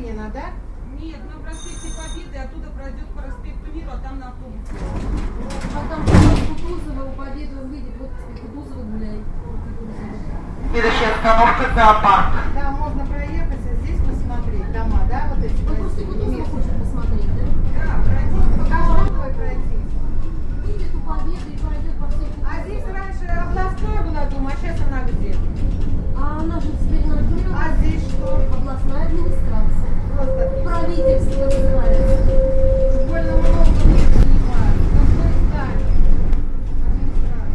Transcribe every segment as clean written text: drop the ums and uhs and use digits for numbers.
Ленина, да? Нет, на проспекте Победы, оттуда пройдет по проспекту Мира, а там на автобусе. Потом Кутузова, у Победы выйдет, вот Кутузова гуляет. Следующая остановка зоопарк. Да, можно проехать, а здесь посмотреть дома, да, вот эти. Вы просто Кутузова хочет посмотреть, да? Да, пройти, по Кожановой пройти. Выйдет у Победы и пройдет по всей Кутузовой. А здесь раньше областная была, думаю, а сейчас она где? А она же теперь на А здесь что? областная администрация. Просто Правительство называется. больно много не занимают. Какое здание? Администрация.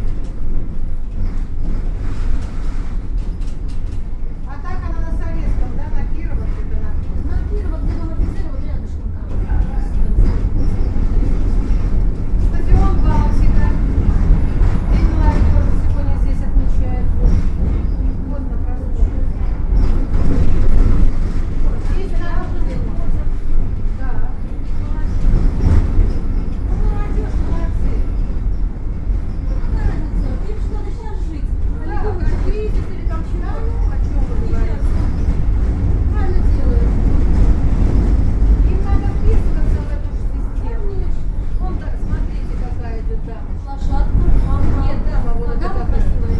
А так она на Советском, да, на Кирова где-то находится. На Кирова, где дом офицера, вот рядышком там. Стадион Балтика. День молодежи сегодня здесь отмечают. Вот на простор. Здесь надо будет. Да. Ну, молодежь, молодцы. Какая разница? Им же надо сейчас жить. А не думать, что кризис или там чего. О чем вы говорите? Правильно делают. Им надо вписываться в эту же систему. Конечно. Вон, так, смотрите, какая идет дама. Лошадка. Ага. Нет, дама, вот А это дама такая. красивая.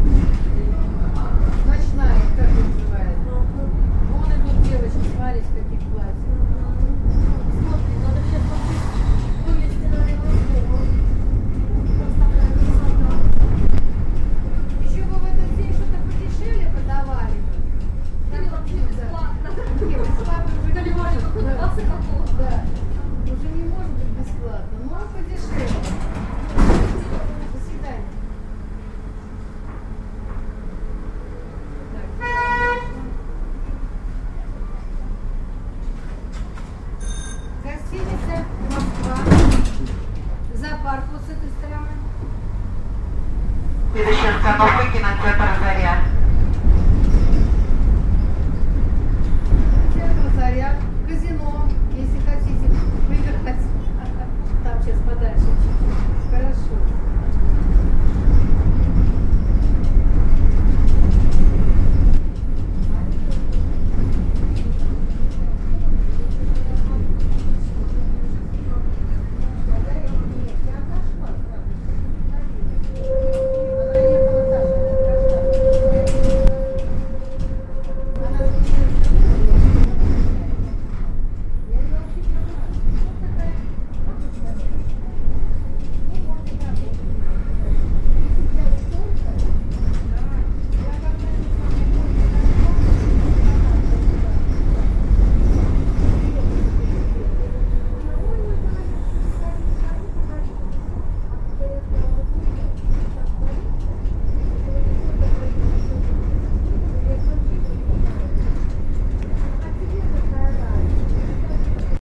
Ночная, как это называется. Вон идут девочки, смотрите, в каких платьях. Смотри, надо сейчас вылезти на Левую. Просто такая красота. Еще бы в этот день что-то подешевле подавали бы. Или вообще бесплатно. Нет, бесплатно уже не может. Да. Класса какого? Да. Уже не может быть бесплатно. Ну, подешевле. До свидания. Так. Гостиница Москва. Зоопарк вот с этой стороны. Следующая остановка кинотеатр